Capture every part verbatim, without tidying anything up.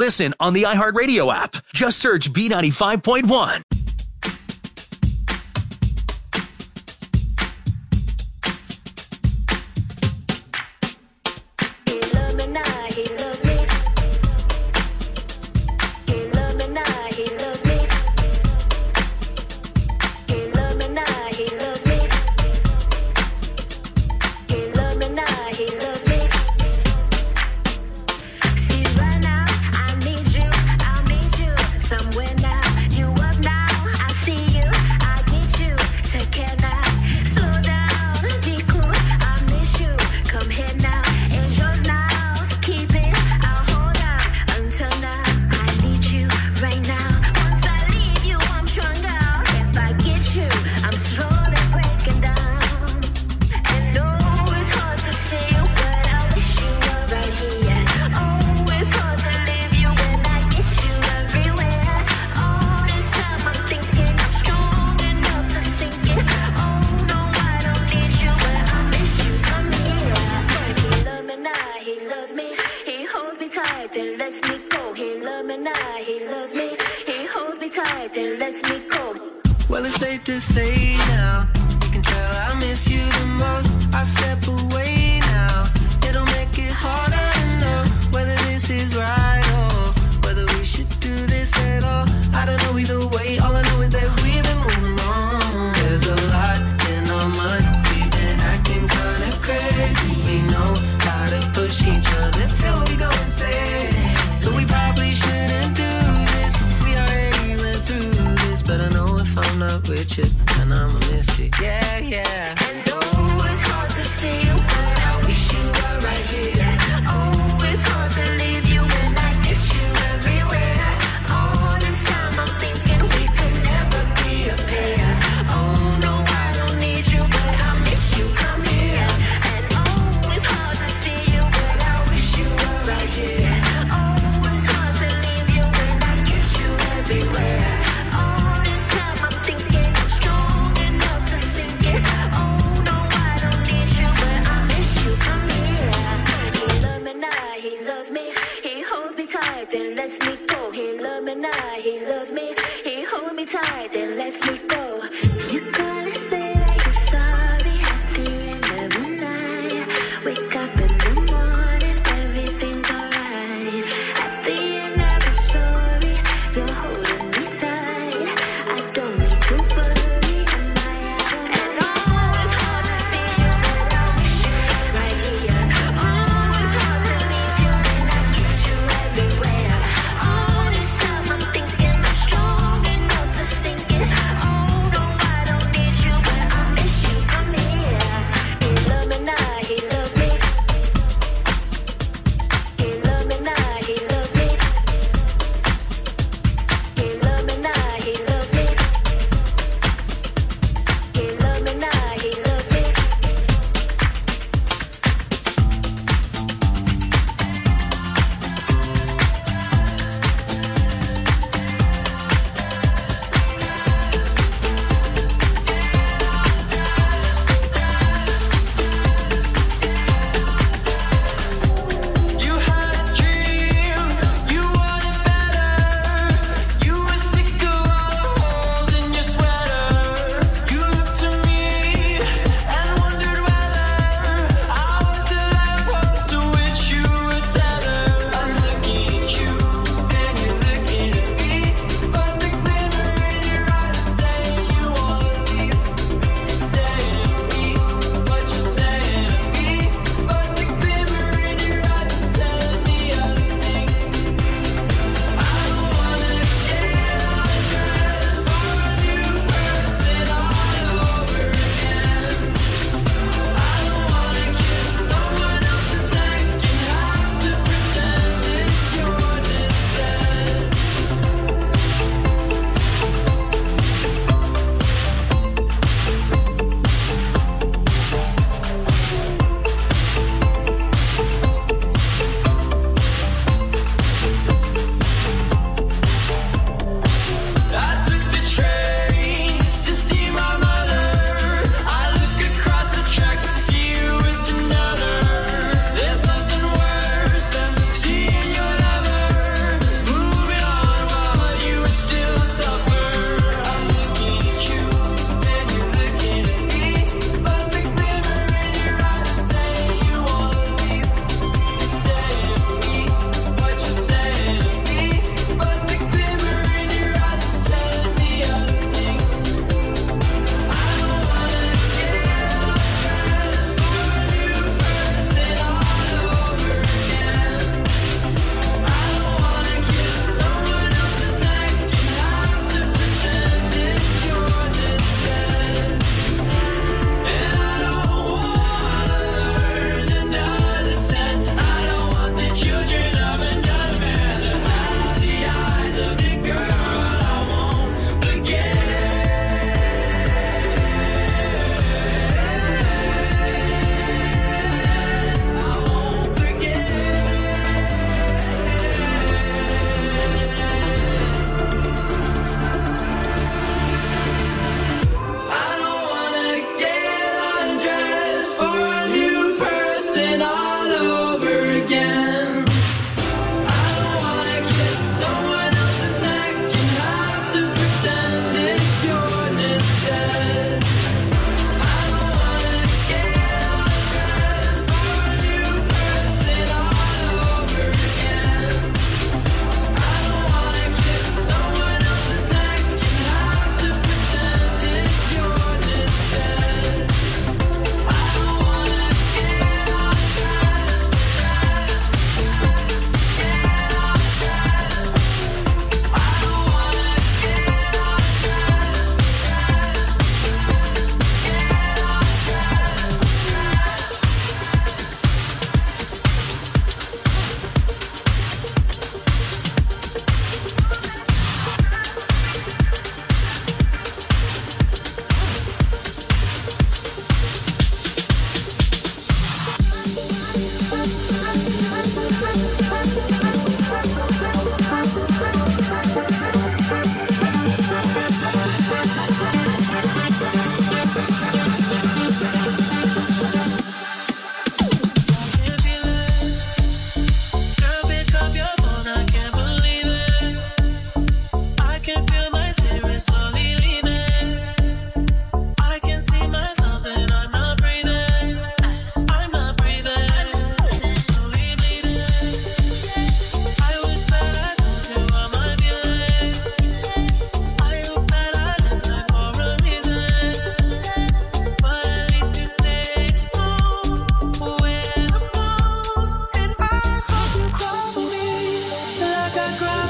listen on the iHeartRadio app. Just search B ninety-five point one. Oh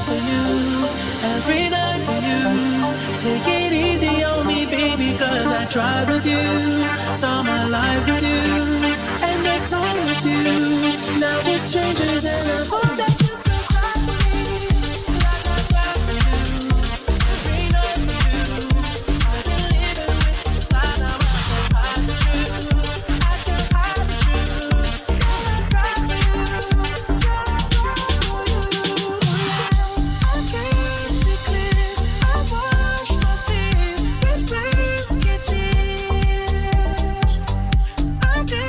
for you, every night for you. Take it easy on me, baby, cause I tried with you, saw my life with you, and I've told with you. Now we're strangers and I hope that you still cry for me, like I cry for you, every night for you. I've been living with this lie, now I can't hide the truth, I can't hide the truth. Girl, I cry for you, girl, I cry for you. I can't see clear, I wash my fear with rain-skin tears. I feel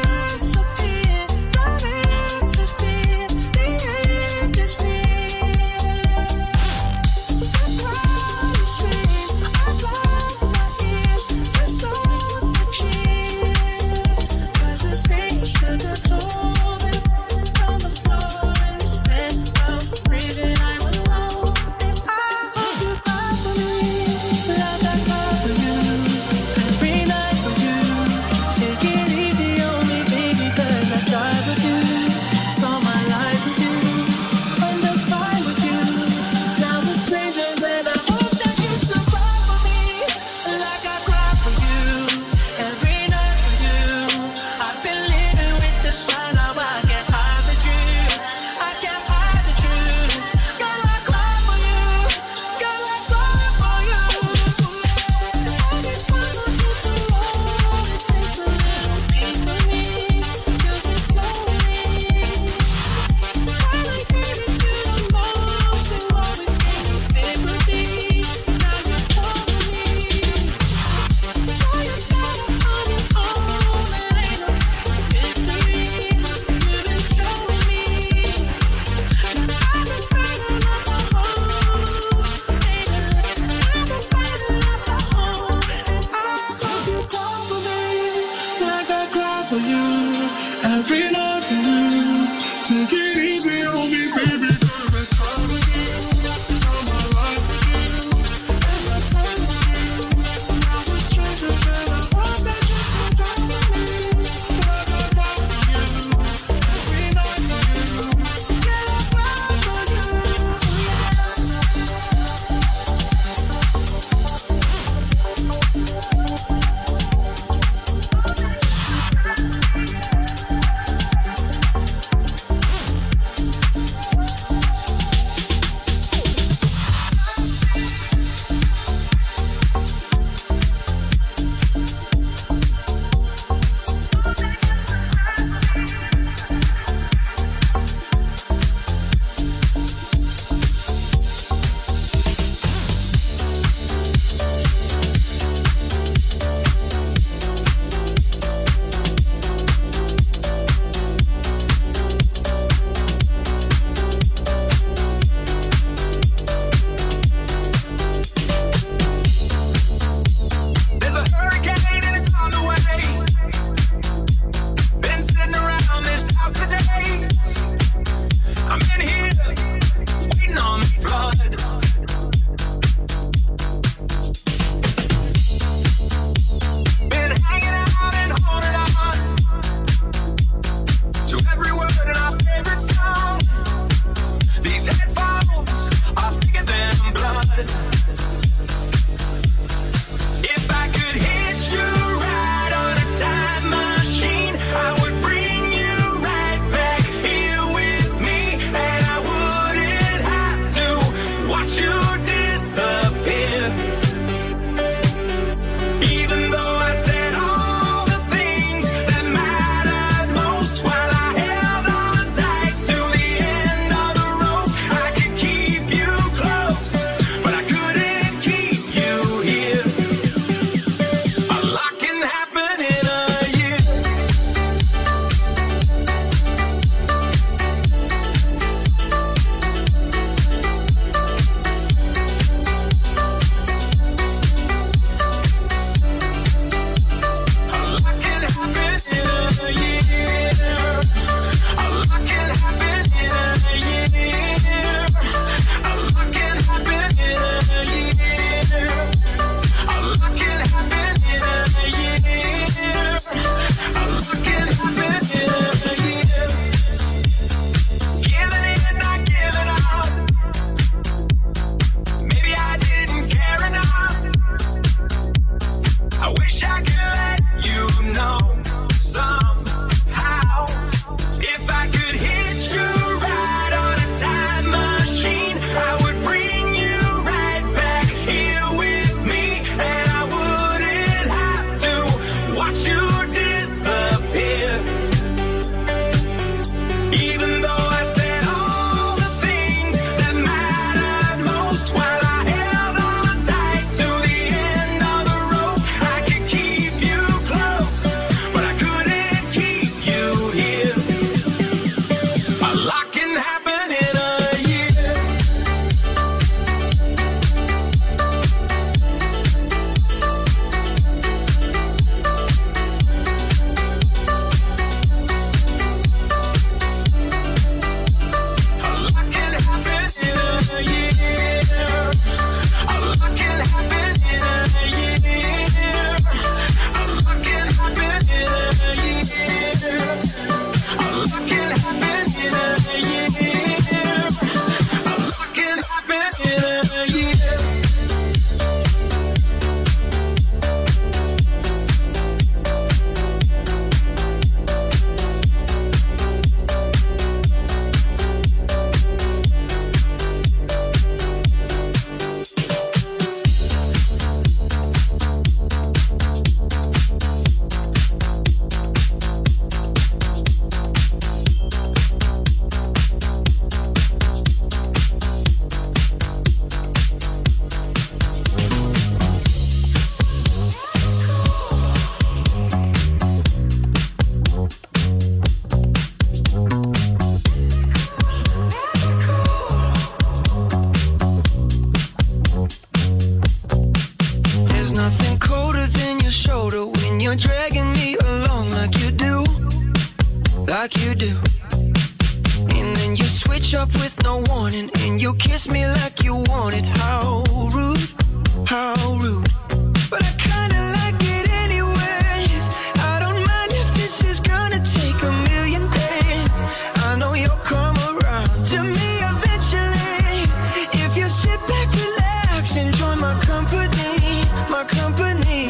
kiss me like you want it. How rude, how rude. But I kinda like it anyways. I don't mind if this is gonna take a million days. I know you'll come around to me eventually. If you sit back, relax, enjoy my company, my company.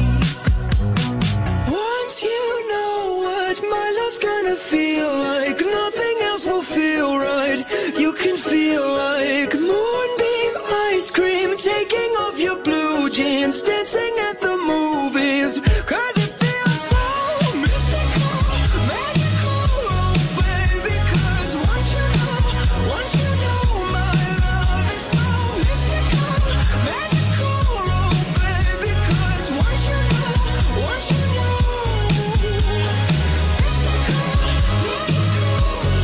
Once you know what my love's gonna feel like, nothing else will feel right. You can feel like moonbeam ice cream, taking off your blue jeans, dancing at the movies. Cause it feels so mystical, magical, oh baby. Cause once you know, once you know my love is so mystical, magical, oh baby. Cause once you know, once you know, mystical, magical.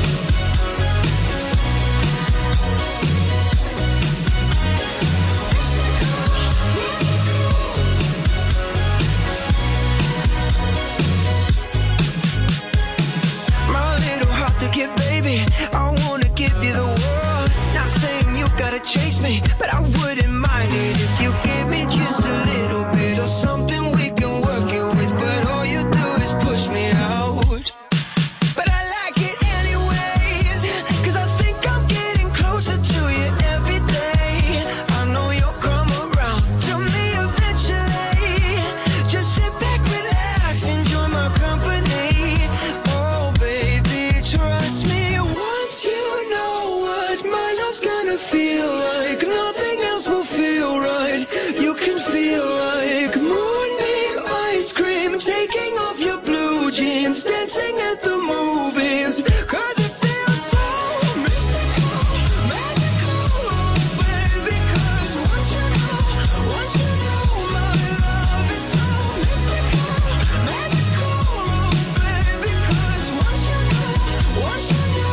My little heart to get, baby, I wanna give you the world. Not saying you gotta chase me, but I wouldn't mind it if you give me just a little bit of something we can work it with. But all you do is push me out. But I like it anyways, cause I think I'm getting closer to you every day. I know you'll come around to me eventually. Just sit back, relax, enjoy my company. Oh baby, trust me. Once you know what my love's gonna feel like, nothing else will feel right. You can feel like moonbeam ice cream, taking off your blue jeans, dancing at the movies. Cause it feels so mystical, magical, oh baby. Cause once you know, once you know my love is so mystical, magical, oh baby. Cause once you know, once you know.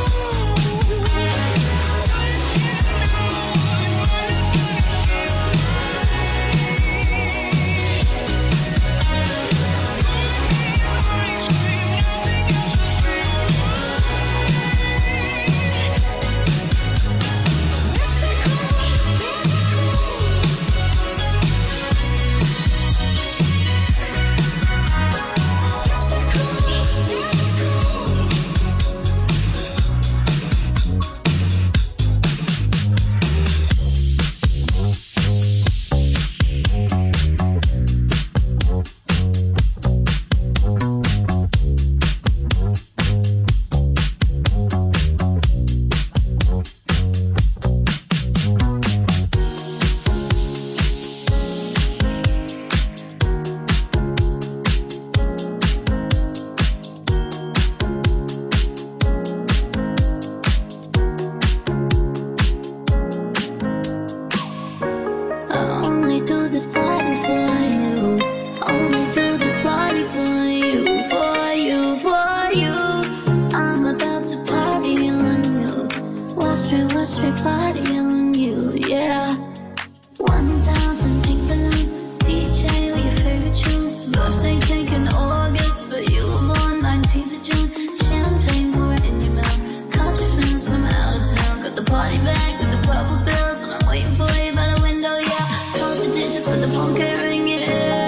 I only do this party for you. Only do this party for you, for you, for you. I'm about to party on you. Wall Street, Wall Street, party on you, yeah. One thousand pink balloons, D J with your favorite tunes. Birthday cake in August, but you were born nineteenth of June. Champagne pouring in your mouth. Caught your friends from out of town. Got the party bag with the purple bills, and I'm waiting for you by the window, yeah. Count the digits with the phone can't ring it.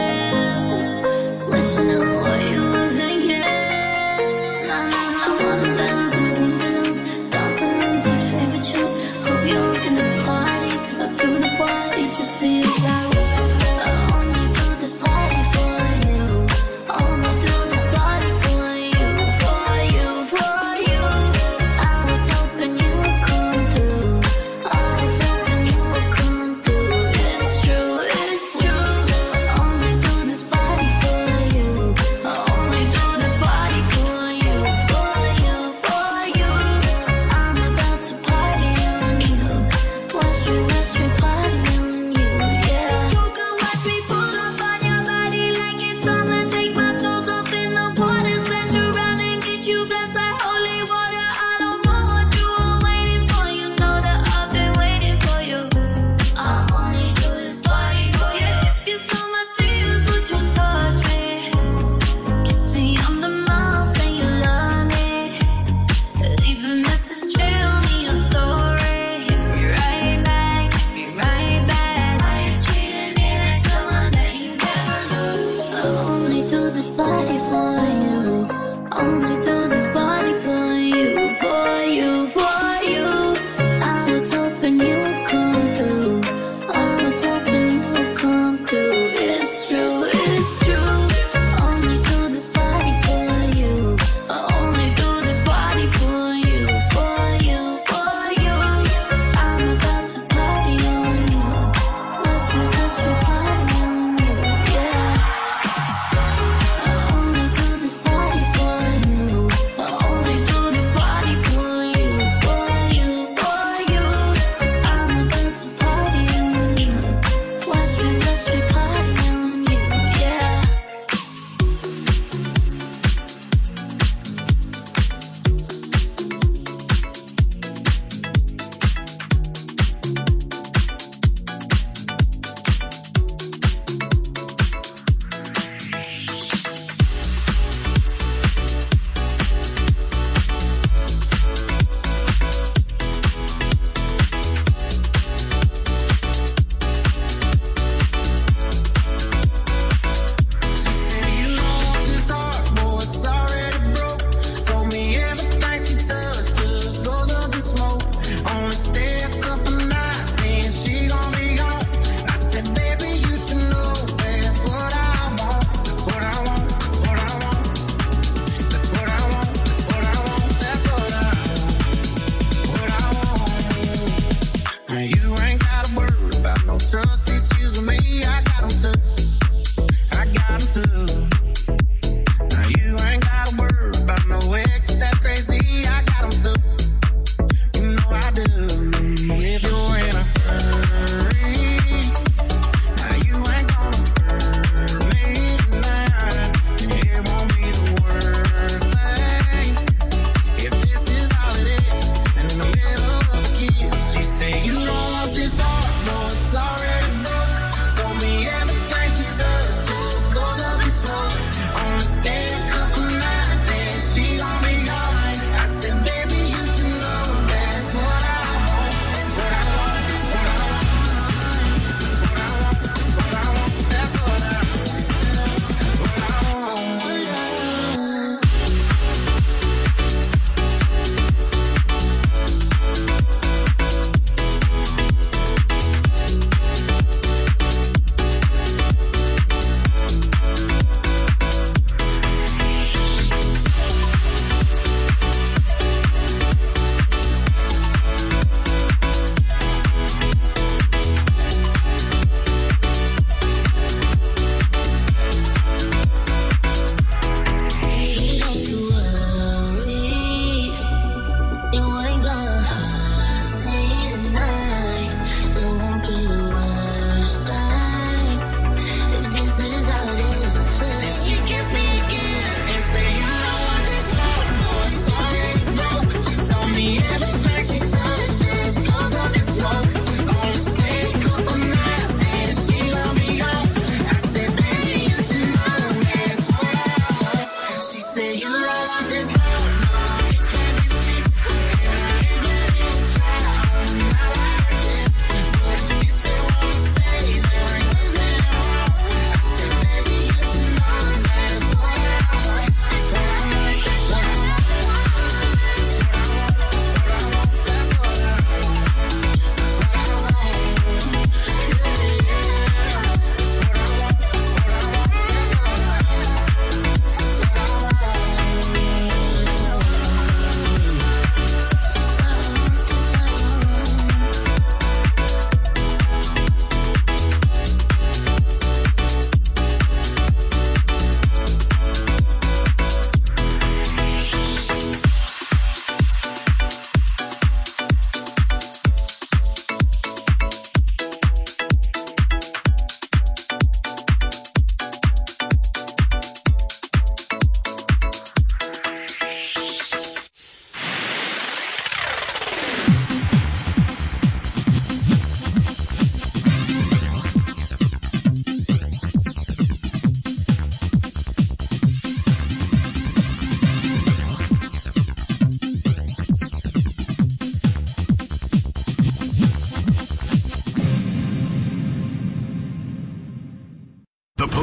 Wish I knew what you were thinking. Nah, nah, nah, one thousand pink balloons, dancing into your favorite tunes. Hope you're looking to party, cause I do the party just for you. I only do this party for you. Only do this party for you, for you, for you. I was hoping you would come through. I was hoping you would come through. It's true, it's true.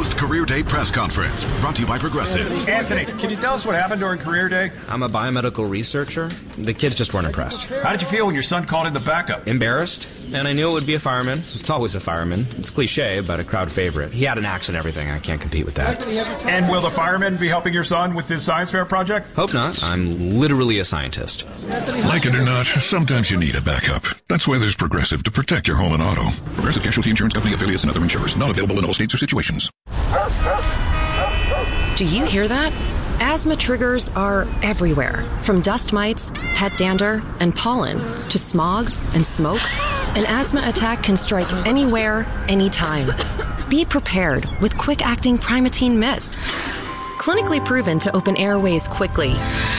post-Career Day press conference brought to you by Progressive. Anthony, can you tell us what happened during Career Day? I'm a biomedical researcher. The kids just weren't impressed. How did you feel when your son called in the backup? Embarrassed, and I knew it would be a fireman. It's always a fireman. It's cliche, but a crowd favorite. He had an axe and everything. I can't compete with that. And will the fireman be helping your son with his science fair project? Hope not. I'm literally a scientist. Like it or not, sometimes you need a backup. That's why there's Progressive to protect your home and auto. Progressive Casualty Insurance Company affiliates and other insurers. Not available in all states or situations. Do you hear that? Asthma triggers are everywhere, from dust mites, pet dander, and pollen, to smog and smoke. An asthma attack can strike anywhere, anytime. Be prepared with quick-acting Primatene Mist. Clinically proven to open airways quickly.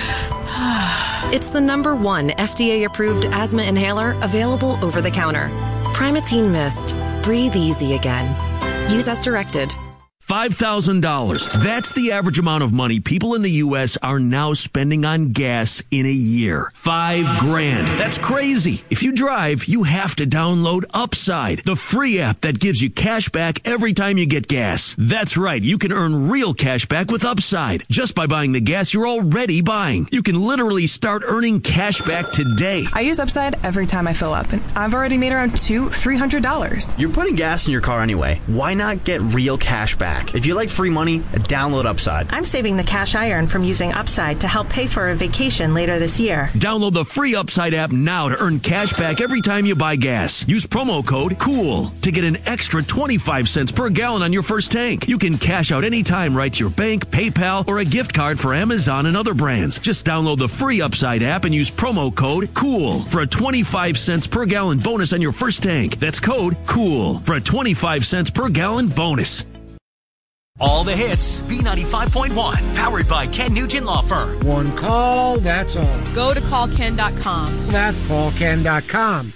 It's the number one F D A-approved asthma inhaler available over the counter. Primatene Mist. Breathe easy again. Use as directed. five thousand dollars. That's the average amount of money people in the U S are now spending on gas in a year. Five grand. That's crazy. If you drive, you have to download Upside, the free app that gives you cash back every time you get gas. That's right. You can earn real cash back with Upside just by buying the gas you're already buying. You can literally start earning cash back today. I use Upside every time I fill up, and I've already made around two, three hundred dollars. You're putting gas in your car anyway. Why not get real cash back? If you like free money, download Upside. I'm saving the cash I earn from using Upside to help pay for a vacation later this year. Download the free Upside app now to earn cash back every time you buy gas. Use promo code COOL to get an extra twenty-five cents per gallon on your first tank. You can cash out anytime right to your bank, PayPal, or a gift card for Amazon and other brands. Just download the free Upside app and use promo code COOL for a twenty-five cents per gallon bonus on your first tank. That's code COOL for a twenty-five cents per gallon bonus. All the hits, B ninety-five point one, powered by Ken Nugent Law Firm. One call, that's all. Go to call ken dot com. That's call ken dot com.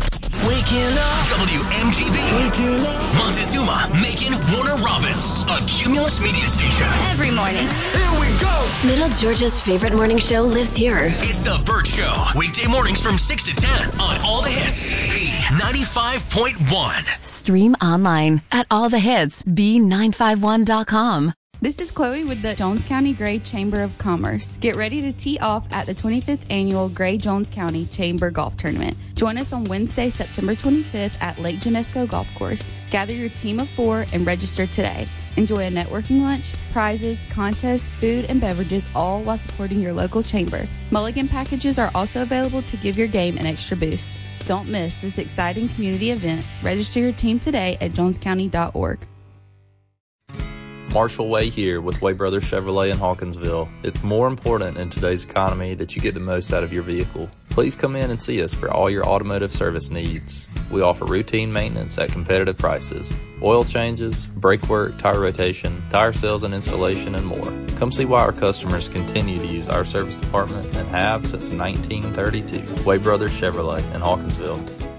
Waking up. W M G B. Waking up. Montezuma, Macon, Warner Robins. A Cumulus media station. Every morning. Here we go. Middle Georgia's favorite morning show lives here. It's The Burt Show. Weekday mornings from six to ten on All the Hits. B ninety-five point one. Stream online at all the hits b nine five one dot com. This is Chloe with the Jones County Gray Chamber of Commerce. Get ready to tee off at the twenty-fifth Annual Gray Jones County Chamber Golf Tournament. Join us on Wednesday, September twenty-fifth at Lake Genesco Golf Course. Gather your team of four and register today. Enjoy a networking lunch, prizes, contests, food, and beverages, all while supporting your local chamber. Mulligan packages are also available to give your game an extra boost. Don't miss this exciting community event. Register your team today at jones county dot org. Marshall Way here with Way Brothers Chevrolet in Hawkinsville. It's more important in today's economy that you get the most out of your vehicle. Please come in and see us for all your automotive service needs. We offer routine maintenance at competitive prices. Oil changes, brake work, tire rotation, tire sales and installation, and more. Come see why our customers continue to use our service department and have since nineteen thirty-two. Way Brothers Chevrolet in Hawkinsville.